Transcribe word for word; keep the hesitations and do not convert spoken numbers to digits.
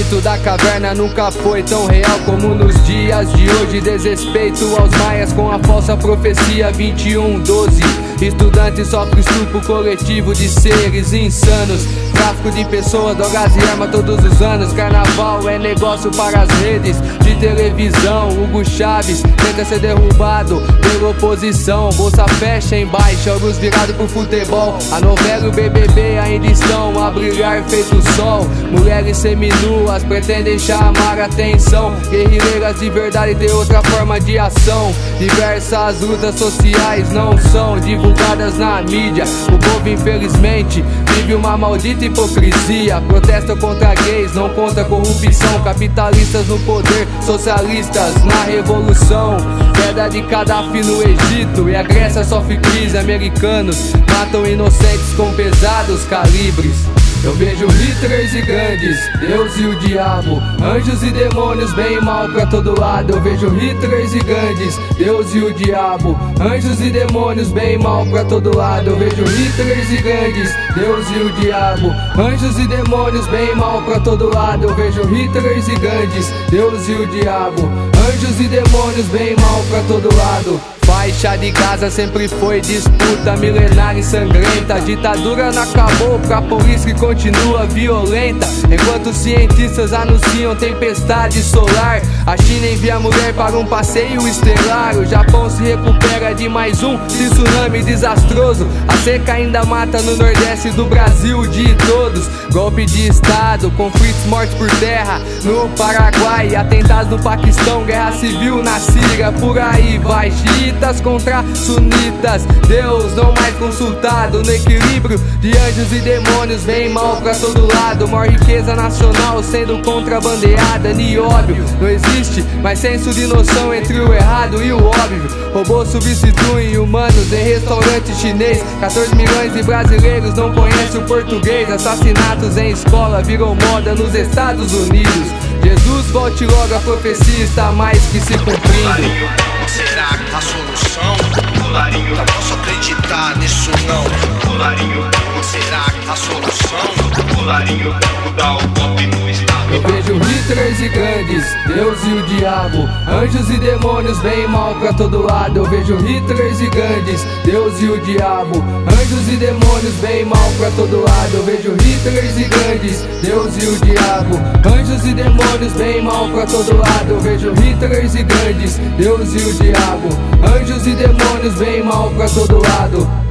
mito da caverna nunca foi tão real como nos dias de hoje. Desrespeito aos maias com a falsa profecia. Vinte e um, doze, estudante sofre estupro coletivo de seres insanos. Tráfico de pessoas, drogas e armas todos os anos. Carnaval é negócio para as redes de televisão. Hugo Chaves tenta ser derrubado pela oposição. Bolsa fecha em baixa, olhos virados pro futebol. A novela e o B B B ainda estão a brilhar feito sol. Mulheres seminuas pretendem chamar atenção. Guerrilheiras de verdade têm outra forma de ação. Diversas lutas sociais não são divulgadas na mídia. O povo infelizmente vive uma maldita hipocrisia. Protestam contra gays, não contra corrupção. Capitalistas no poder, socialistas na revolução. Queda de Gaddafi no Egito e a Grécia sofre crise. Americanos matam inocentes com pesados calibres. Eu vejo Hitlers e grandes, Deus e o diabo, anjos e demônios, bem e mal pra todo lado. Eu vejo Hitlers e grandes, Deus e o diabo, anjos e demônios, bem e mal pra todo lado. Eu vejo Hitlers e grandes, Deus e o diabo, anjos e demônios, bem e mal pra todo lado. Eu vejo Hitlers e grandes, Deus e o diabo, anjos e demônios, bem e mal pra todo lado. Faixa de Gaza sempre foi disputa milenar e sangrenta. A ditadura não acabou pra polícia que continua violenta. Enquanto cientistas anunciam tempestade solar, a China envia mulher para um passeio estelar. O Japão se recupera de mais um tsunami desastroso. A seca ainda mata no nordeste do Brasil de todos. Golpe de estado, conflitos, mortes por terra no Paraguai, atentados no Paquistão, guerra civil na Síria. Por aí vai, xiitas contra sunitas, Deus não mais consultado. No equilíbrio de anjos e demônios, vem mal pra todo lado. Maior riqueza nacional sendo contrabandeada. Nióbio, não existe mais senso de noção entre o errado e o óbvio. Robôs substituem humanos em restaurante chinês. quatorze milhões de brasileiros não conhecem o português. Assassinatos em escola viram moda nos Estados Unidos. Jesus volte logo, a profecia está mais que se cumprindo. Será a solução? Colarinho, não posso acreditar nisso não. Colarinho, será a solução? Colarinho, mudar o golpe no estado. Eu vejo Hitlers e grandes, Deus e o diabo, anjos e demônios, bem e mal pra todo lado. Eu vejo Hitlers e grandes, Deus e o diabo, anjos e demônios, bem e mal pra todo lado. Eu vejo Hitlers e grandes, Deus e o diabo, anjos e demônios, bem e mal pra todo lado. Eu vejo Hitlers e grandes, Deus e o diabo, anjos e demônios, bem e mal pra todo lado.